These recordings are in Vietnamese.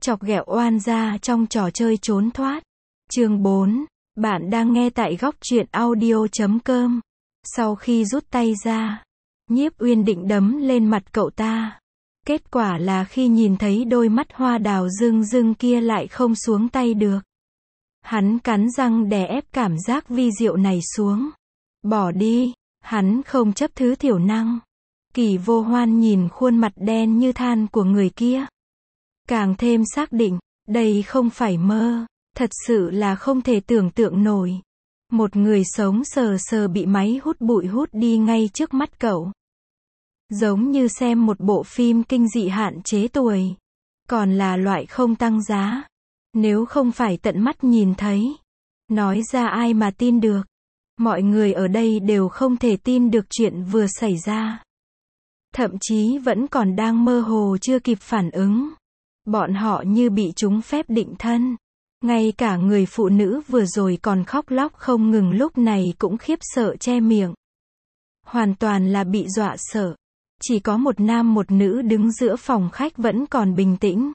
Chọc ghẹo oan gia trong trò chơi trốn thoát. Chương 4. Bạn đang nghe tại góc truyện audio.com. Sau khi rút tay ra, Nhiếp Uyên định đấm lên mặt cậu ta. Kết quả là khi nhìn thấy đôi mắt hoa đào rưng rưng kia lại không xuống tay được. Hắn cắn răng đè ép cảm giác vi diệu này xuống. Bỏ đi, hắn không chấp thứ thiểu năng. Kỳ Vô Hoan nhìn khuôn mặt đen như than của người kia, càng thêm xác định, đây không phải mơ, thật sự là không thể tưởng tượng nổi. Một người sống sờ sờ bị máy hút bụi hút đi ngay trước mắt cậu. Giống như xem một bộ phim kinh dị hạn chế tuổi. Còn là loại không tăng giá. Nếu không phải tận mắt nhìn thấy, nói ra ai mà tin được. Mọi người ở đây đều không thể tin được chuyện vừa xảy ra. Thậm chí vẫn còn đang mơ hồ chưa kịp phản ứng. Bọn họ như bị trúng phép định thân. Ngay cả người phụ nữ vừa rồi còn khóc lóc không ngừng lúc này cũng khiếp sợ che miệng. Hoàn toàn là bị dọa sợ. Chỉ có một nam một nữ đứng giữa phòng khách vẫn còn bình tĩnh.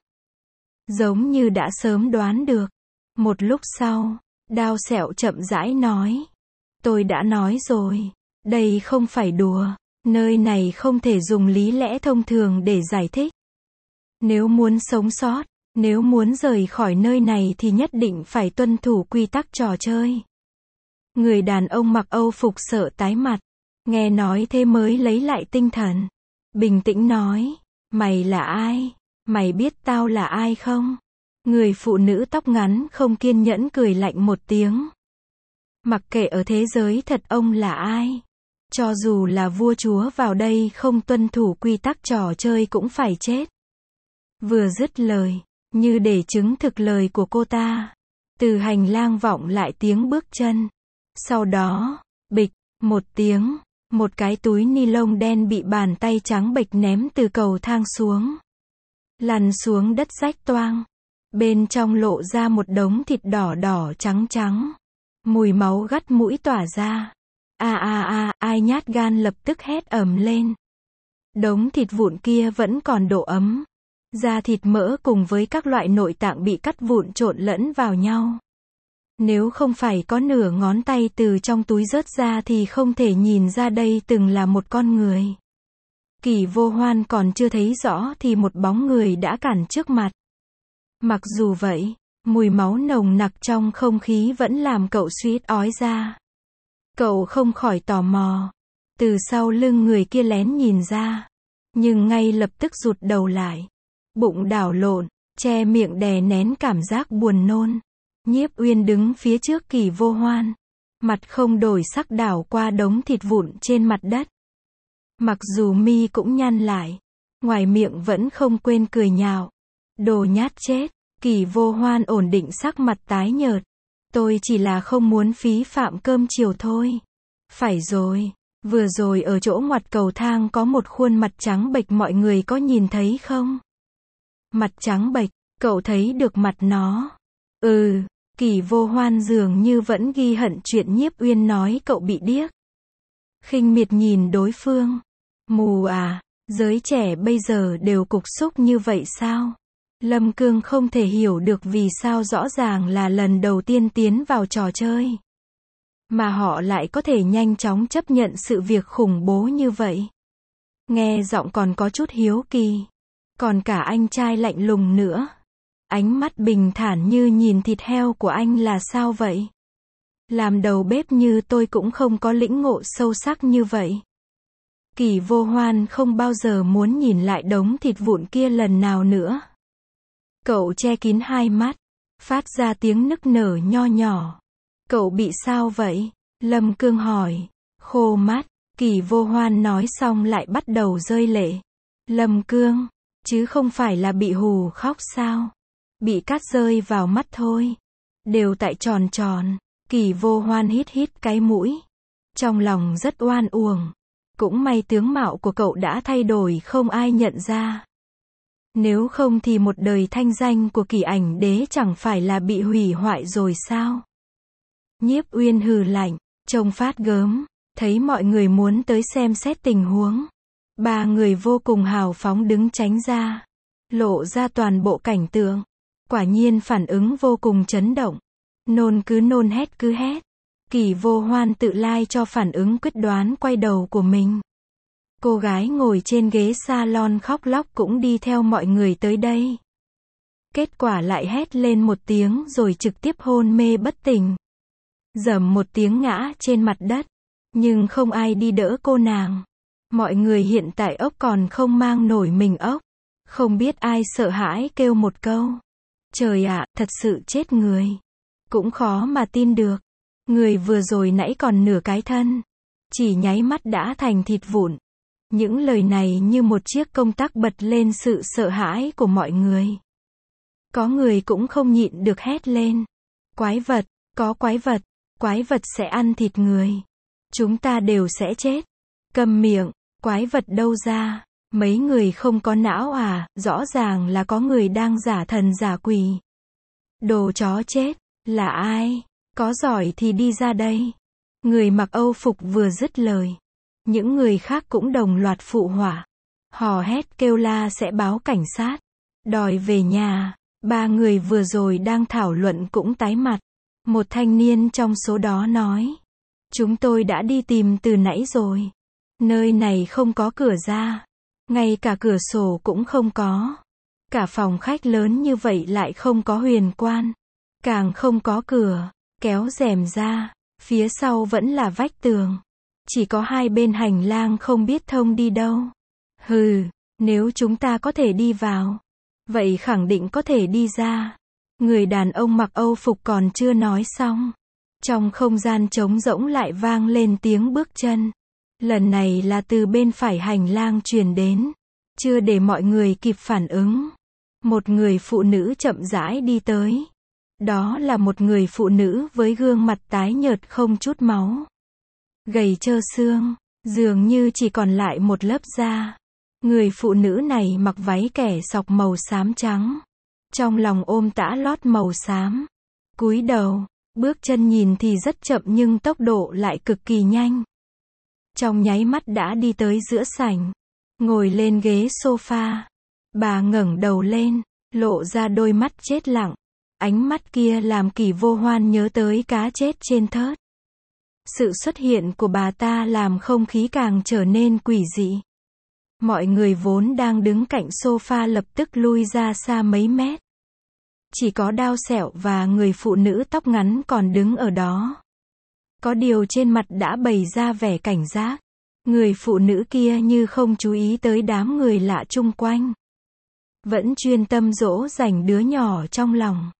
Giống như đã sớm đoán được. Một lúc sau, Đao Sẹo chậm rãi nói. Tôi đã nói rồi. Đây không phải đùa. Nơi này không thể dùng lý lẽ thông thường để giải thích. Nếu muốn sống sót, nếu muốn rời khỏi nơi này thì nhất định phải tuân thủ quy tắc trò chơi. Người đàn ông mặc Âu phục sợ tái mặt. Nghe nói thế mới lấy lại tinh thần. Bình tĩnh nói. Mày là ai? Mày biết tao là ai không? Người phụ nữ tóc ngắn không kiên nhẫn cười lạnh một tiếng. Mặc kệ ở thế giới thật ông là ai? Cho dù là vua chúa vào đây không tuân thủ quy tắc trò chơi cũng phải chết. Vừa dứt lời, như để chứng thực lời của cô ta, từ hành lang vọng lại tiếng bước chân. Sau đó, bịch, một tiếng, một cái túi ni lông đen bị bàn tay trắng bệch ném từ cầu thang xuống. Lăn xuống đất rách toang. Bên trong lộ ra một đống thịt đỏ đỏ trắng trắng. Mùi máu gắt mũi tỏa ra. Ai nhát gan lập tức hét ầm lên. Đống thịt vụn kia vẫn còn độ ấm. Da thịt mỡ cùng với các loại nội tạng bị cắt vụn trộn lẫn vào nhau. Nếu không phải có nửa ngón tay từ trong túi rớt ra thì không thể nhìn ra đây từng là một con người. Kỳ Vô Hoan còn chưa thấy rõ thì một bóng người đã cản trước mặt. Mặc dù vậy, mùi máu nồng nặc trong không khí vẫn làm cậu suýt ói ra. Cậu không khỏi tò mò. Từ sau lưng người kia lén nhìn ra. Nhưng ngay lập tức rụt đầu lại. Bụng đảo lộn, che miệng đè nén cảm giác buồn nôn. Nhiếp Uyên đứng phía trước Kỳ Vô Hoan. Mặt không đổi sắc đảo qua đống thịt vụn trên mặt đất. Mặc dù mi cũng nhăn lại. Ngoài miệng vẫn không quên cười nhạo. Đồ nhát chết. Kỳ Vô Hoan ổn định sắc mặt tái nhợt. Tôi chỉ là không muốn phí phạm cơm chiều thôi. Phải rồi. Vừa rồi ở chỗ ngoặt cầu thang có một khuôn mặt trắng bệch mọi người có nhìn thấy không? Mặt trắng bệch, cậu thấy được mặt nó. Kỳ Vô Hoan dường như vẫn ghi hận chuyện Nhiếp Uyên nói cậu bị điếc. Khinh miệt nhìn đối phương. Mù à, giới trẻ bây giờ đều cục xúc như vậy sao? Lâm Cương không thể hiểu được vì sao rõ ràng là lần đầu tiên tiến vào trò chơi. Mà họ lại có thể nhanh chóng chấp nhận sự việc khủng bố như vậy. Nghe giọng còn có chút hiếu kỳ. Còn cả anh trai lạnh lùng nữa. Ánh mắt bình thản như nhìn thịt heo của anh là sao vậy? Làm đầu bếp như tôi cũng không có lĩnh ngộ sâu sắc như vậy. Kỳ Vô Hoan không bao giờ muốn nhìn lại đống thịt vụn kia lần nào nữa. Cậu che kín hai mắt, phát ra tiếng nức nở nho nhỏ. Cậu bị sao vậy? Lâm Cương hỏi. Khô mắt. Kỳ Vô Hoan nói xong lại bắt đầu rơi lệ. Lâm Cương, chứ không phải là bị hù khóc sao? Bị cát rơi vào mắt thôi. Đều tại tròn tròn. Kỳ Vô Hoan hít hít cái mũi. Trong lòng rất oan uổng. Cũng may tướng mạo của cậu đã thay đổi không ai nhận ra. Nếu không thì một đời thanh danh của Kỳ Ảnh Đế chẳng phải là bị hủy hoại rồi sao? Nhiếp Uyên hừ lạnh, trông phát gớm, thấy mọi người muốn tới xem xét tình huống. Ba người vô cùng hào phóng đứng tránh ra, lộ ra toàn bộ cảnh tượng. Quả nhiên phản ứng vô cùng chấn động. Nôn cứ nôn, hét cứ hét. Kỷ Vô Hoan tự lai cho phản ứng quyết đoán quay đầu của mình. Cô gái ngồi trên ghế salon khóc lóc cũng đi theo mọi người tới đây. Kết quả lại hét lên một tiếng rồi trực tiếp hôn mê bất tỉnh. Rầm một tiếng ngã trên mặt đất. Nhưng không ai đi đỡ cô nàng. Mọi người hiện tại ốc còn không mang nổi mình ốc. Không biết ai sợ hãi kêu một câu. Trời ạ, thật sự chết người. Cũng khó mà tin được. Người vừa rồi nãy còn nửa cái thân. Chỉ nháy mắt đã thành thịt vụn. Những lời này như một chiếc công tắc bật lên sự sợ hãi của mọi người. Có người cũng không nhịn được hét lên. Quái vật, có quái vật sẽ ăn thịt người. Chúng ta đều sẽ chết. Câm miệng, quái vật đâu ra? Mấy người không có não à, rõ ràng là có người đang giả thần giả quỷ. Đồ chó chết, là ai? Có giỏi thì đi ra đây. Người mặc Âu phục vừa dứt lời. Những người khác cũng đồng loạt phụ họa. Hò hét kêu la sẽ báo cảnh sát. Đòi về nhà. Ba người vừa rồi đang thảo luận cũng tái mặt. Một thanh niên trong số đó nói. Chúng tôi đã đi tìm từ nãy rồi. Nơi này không có cửa ra. Ngay cả cửa sổ cũng không có. Cả phòng khách lớn như vậy lại không có huyền quan. Càng không có cửa. Kéo rèm ra. Phía sau vẫn là vách tường. Chỉ có hai bên hành lang không biết thông đi đâu. Hừ, nếu chúng ta có thể đi vào. Vậy khẳng định có thể đi ra. Người đàn ông mặc Âu phục còn chưa nói xong. Trong không gian trống rỗng lại vang lên tiếng bước chân. Lần này là từ bên phải hành lang truyền đến. Chưa để mọi người kịp phản ứng. Một người phụ nữ chậm rãi đi tới. Đó là một người phụ nữ với gương mặt tái nhợt không chút máu. Gầy trơ xương, dường như chỉ còn lại một lớp da. Người phụ nữ này mặc váy kẻ sọc màu xám trắng. Trong lòng ôm tã lót màu xám. Cúi đầu, bước chân nhìn thì rất chậm nhưng tốc độ lại cực kỳ nhanh. Trong nháy mắt đã đi tới giữa sảnh. Ngồi lên ghế sofa. Bà ngẩng đầu lên, lộ ra đôi mắt chết lặng. Ánh mắt kia làm Kỷ Vô Hoan nhớ tới cá chết trên thớt. Sự xuất hiện của bà ta làm không khí càng trở nên quỷ dị. Mọi người vốn đang đứng cạnh sofa lập tức lui ra xa mấy mét. Chỉ có Đao Sẹo và người phụ nữ tóc ngắn còn đứng ở đó. Có điều trên mặt đã bày ra vẻ cảnh giác. Người phụ nữ kia như không chú ý tới đám người lạ chung quanh. Vẫn chuyên tâm dỗ dành đứa nhỏ trong lòng.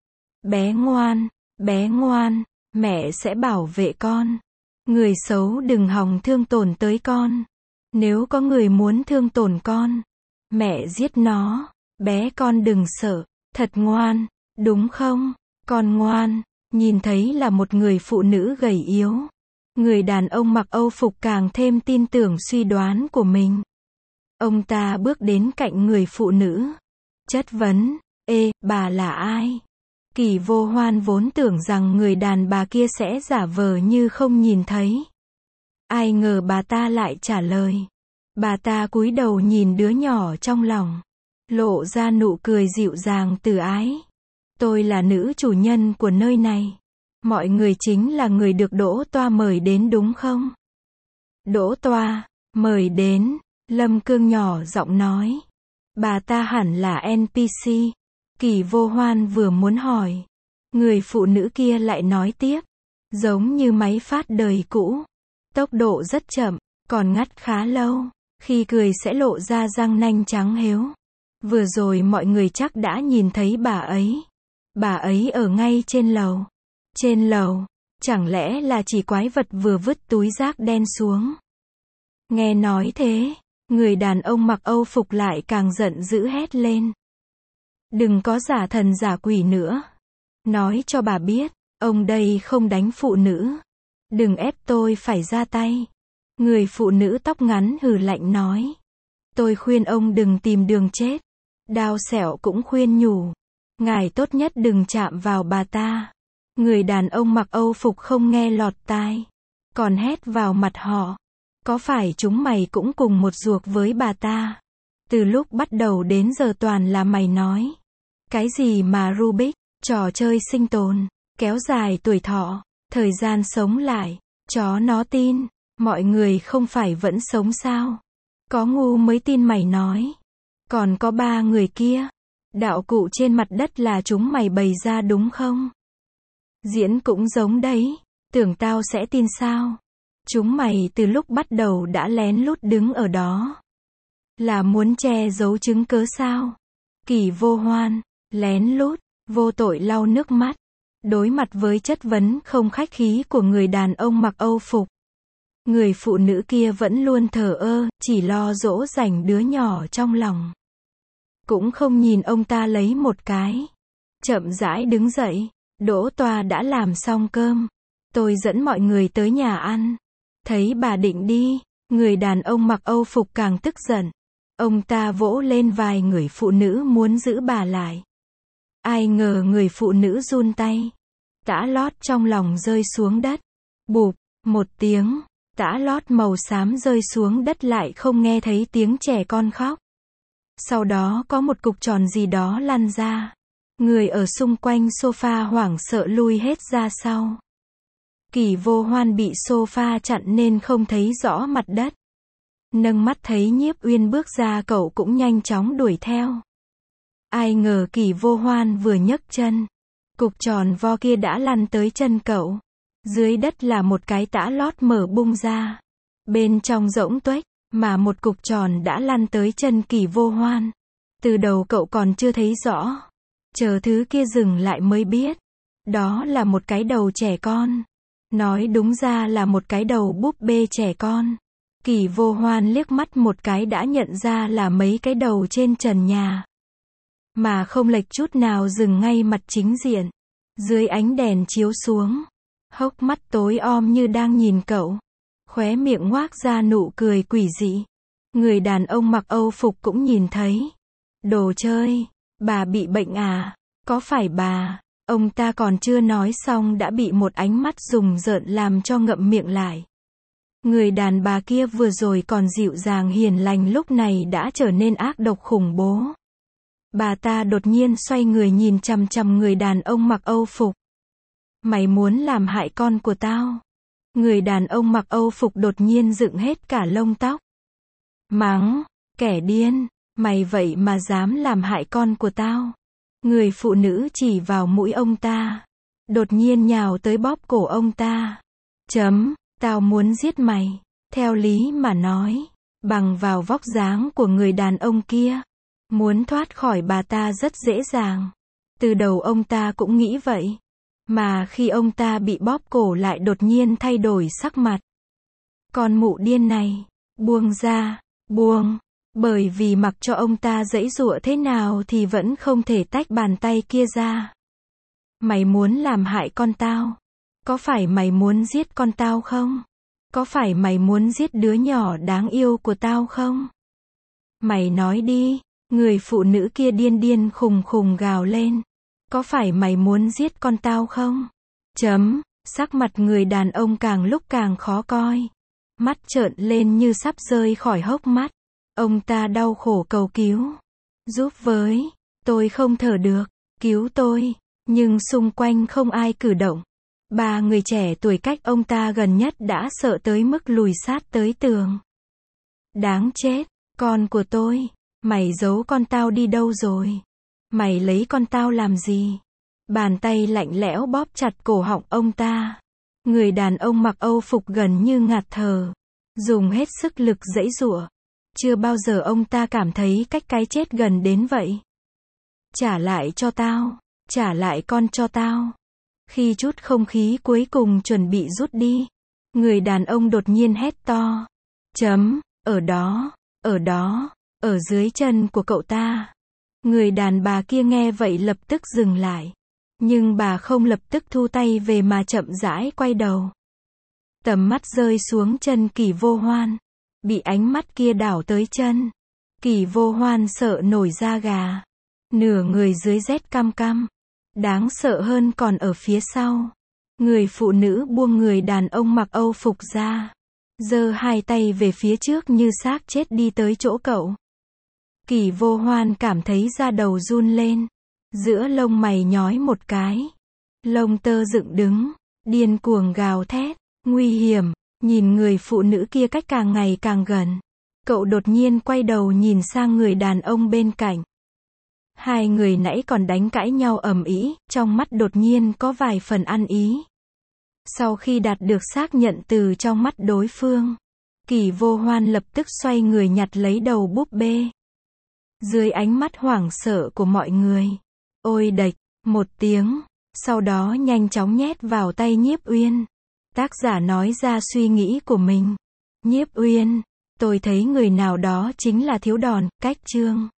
Bé ngoan, mẹ sẽ bảo vệ con. Người xấu đừng hòng thương tổn tới con. Nếu có người muốn thương tổn con, mẹ giết nó. Bé con đừng sợ, thật ngoan, đúng không? Con ngoan. Nhìn thấy là một người phụ nữ gầy yếu. Người đàn ông mặc Âu phục càng thêm tin tưởng suy đoán của mình. Ông ta bước đến cạnh người phụ nữ. Chất vấn, ê, bà là ai? Kỷ Vô Hoan vốn tưởng rằng người đàn bà kia sẽ giả vờ như không nhìn thấy. Ai ngờ bà ta lại trả lời. Bà ta cúi đầu nhìn đứa nhỏ trong lòng. Lộ ra nụ cười dịu dàng từ ái. Tôi là nữ chủ nhân của nơi này. Mọi người chính là người được Đỗ Toa mời đến đúng không? Đỗ Toa, mời đến. Lâm Cương nhỏ giọng nói. Bà ta hẳn là NPC. Kỷ Vô Hoan vừa muốn hỏi. Người phụ nữ kia lại nói tiếp. Giống như máy phát đời cũ. Tốc độ rất chậm, còn ngắt khá lâu. Khi cười sẽ lộ ra răng nanh trắng héo. Vừa rồi mọi người chắc đã nhìn thấy bà ấy. Bà ấy ở ngay trên lầu. Trên lầu, chẳng lẽ là chỉ quái vật vừa vứt túi rác đen xuống. Nghe nói thế, người đàn ông mặc Âu phục lại càng giận dữ hét lên. Đừng có giả thần giả quỷ nữa. Nói cho bà biết, ông đây không đánh phụ nữ. Đừng ép tôi phải ra tay. Người phụ nữ tóc ngắn hừ lạnh nói. Tôi khuyên ông đừng tìm đường chết. Đao Sẹo cũng khuyên nhủ. Ngài tốt nhất đừng chạm vào bà ta. Người đàn ông mặc Âu phục không nghe lọt tai. Còn hét vào mặt họ. Có phải chúng mày cũng cùng một ruột với bà ta? Từ lúc bắt đầu đến giờ toàn là mày nói. Cái gì mà Rubik, trò chơi sinh tồn, kéo dài tuổi thọ, thời gian sống lại, chó nó tin, mọi người không phải vẫn sống sao? Có ngu mới tin mày nói. Còn có 3 người kia, đạo cụ trên mặt đất là chúng mày bày ra đúng không? Diễn cũng giống đấy, tưởng tao sẽ tin sao? Chúng mày từ lúc bắt đầu đã lén lút đứng ở đó. Là muốn che giấu chứng cớ sao? Kỷ Vô Hoan, lén lút, vô tội lau nước mắt. Đối mặt với chất vấn không khách khí của người đàn ông mặc Âu phục. Người phụ nữ kia vẫn luôn thờ ơ, chỉ lo dỗ dành đứa nhỏ trong lòng. Cũng không nhìn ông ta lấy một cái. Chậm rãi đứng dậy, Đỗ Toa đã làm xong cơm. Tôi dẫn mọi người tới nhà ăn. Thấy bà định đi, người đàn ông mặc Âu phục càng tức giận. Ông ta vỗ lên vai người phụ nữ muốn giữ bà lại. Ai ngờ người phụ nữ run tay. Tã lót trong lòng rơi xuống đất. Bụp, một tiếng, tã lót màu xám rơi xuống đất lại không nghe thấy tiếng trẻ con khóc. Sau đó có một cục tròn gì đó lăn ra. Người ở xung quanh sofa hoảng sợ lui hết ra sau. Kỷ Vô Hoan bị sofa chặn nên không thấy rõ mặt đất. Nâng mắt thấy Nhiếp Uyên bước ra cậu cũng nhanh chóng đuổi theo. Ai ngờ Kỷ Vô Hoan vừa nhấc chân. Cục tròn vo kia đã lăn tới chân cậu. Dưới đất là một cái tã lót mở bung ra. Bên trong rỗng tuếch, mà một cục tròn đã lăn tới chân Kỷ Vô Hoan. Từ đầu cậu còn chưa thấy rõ. Chờ thứ kia dừng lại mới biết. Đó là một cái đầu trẻ con. Nói đúng ra là một cái đầu búp bê trẻ con. Kỷ Vô Hoan liếc mắt một cái đã nhận ra là mấy cái đầu trên trần nhà. Mà không lệch chút nào dừng ngay mặt chính diện. Dưới ánh đèn chiếu xuống. Hốc mắt tối om như đang nhìn cậu. Khóe miệng ngoác ra nụ cười quỷ dị. Người đàn ông mặc Âu phục cũng nhìn thấy. Đồ chơi, bà bị bệnh à? Có phải bà? Ông ta còn chưa nói xong đã bị một ánh mắt rùng rợn làm cho ngậm miệng lại. Người đàn bà kia vừa rồi còn dịu dàng hiền lành lúc này đã trở nên ác độc khủng bố. Bà ta đột nhiên xoay người nhìn chằm chằm người đàn ông mặc Âu phục. Mày muốn làm hại con của tao? Người đàn ông mặc Âu phục đột nhiên dựng hết cả lông tóc. Mắng, kẻ điên, mày vậy mà dám làm hại con của tao. Người phụ nữ chỉ vào mũi ông ta. Đột nhiên nhào tới bóp cổ ông ta. Tao muốn giết mày. Theo lý mà nói, bằng vào vóc dáng của người đàn ông kia, muốn thoát khỏi bà ta rất dễ dàng. Từ đầu ông ta cũng nghĩ vậy. Mà khi ông ta bị bóp cổ lại đột nhiên thay đổi sắc mặt. Con mụ điên này, buông ra, buông. Bởi vì mặc cho ông ta giãy giụa thế nào thì vẫn không thể tách bàn tay kia ra. Mày muốn làm hại con tao? Có phải mày muốn giết con tao không? Có phải mày muốn giết đứa nhỏ đáng yêu của tao không? Mày nói đi, người phụ nữ kia điên điên khùng khùng gào lên. Có phải mày muốn giết con tao không? Sắc mặt người đàn ông càng lúc càng khó coi. Mắt trợn lên như sắp rơi khỏi hốc mắt. Ông ta đau khổ cầu cứu. Giúp với, tôi không thở được, cứu tôi. Nhưng xung quanh không ai cử động. 3 người trẻ tuổi cách ông ta gần nhất đã sợ tới mức lùi sát tới tường. Đáng chết, con của tôi, mày giấu con tao đi đâu rồi? Mày lấy con tao làm gì? Bàn tay lạnh lẽo bóp chặt cổ họng ông ta. Người đàn ông mặc Âu phục gần như ngạt thở. Dùng hết sức lực giãy giụa. Chưa bao giờ ông ta cảm thấy cách cái chết gần đến vậy. Trả lại cho tao. Trả lại con cho tao. Khi chút không khí cuối cùng chuẩn bị rút đi. Người đàn ông đột nhiên hét to. Ở đó, ở dưới chân của cậu ta. Người đàn bà kia nghe vậy lập tức dừng lại. Nhưng bà không lập tức thu tay về mà chậm rãi quay đầu. Tầm mắt rơi xuống chân Kỷ Vô Hoan. Bị ánh mắt kia đảo tới chân. Kỷ Vô Hoan sợ nổi da gà. Nửa người dưới rét cam cam. Đáng sợ hơn còn ở phía sau. Người phụ nữ buông người đàn ông mặc Âu phục ra. Giơ 2 tay về phía trước như xác chết đi tới chỗ cậu. Kỷ Vô Hoan cảm thấy da đầu run lên. Giữa lông mày nhói một cái. Lông tơ dựng đứng. Điên cuồng gào thét. Nguy hiểm. Nhìn người phụ nữ kia cách càng ngày càng gần. Cậu đột nhiên quay đầu nhìn sang người đàn ông bên cạnh. Hai người nãy còn đánh cãi nhau ầm ĩ, trong mắt đột nhiên có vài phần ăn ý. Sau khi đạt được xác nhận từ trong mắt đối phương, Kỷ Vô Hoan lập tức xoay người nhặt lấy đầu búp bê. Dưới ánh mắt hoảng sợ của mọi người, ôi đệch, một tiếng, sau đó nhanh chóng nhét vào tay Nhiếp Uyên. Tác giả nói ra suy nghĩ của mình. Nhiếp Uyên, tôi thấy người nào đó chính là thiếu đòn, cách chương.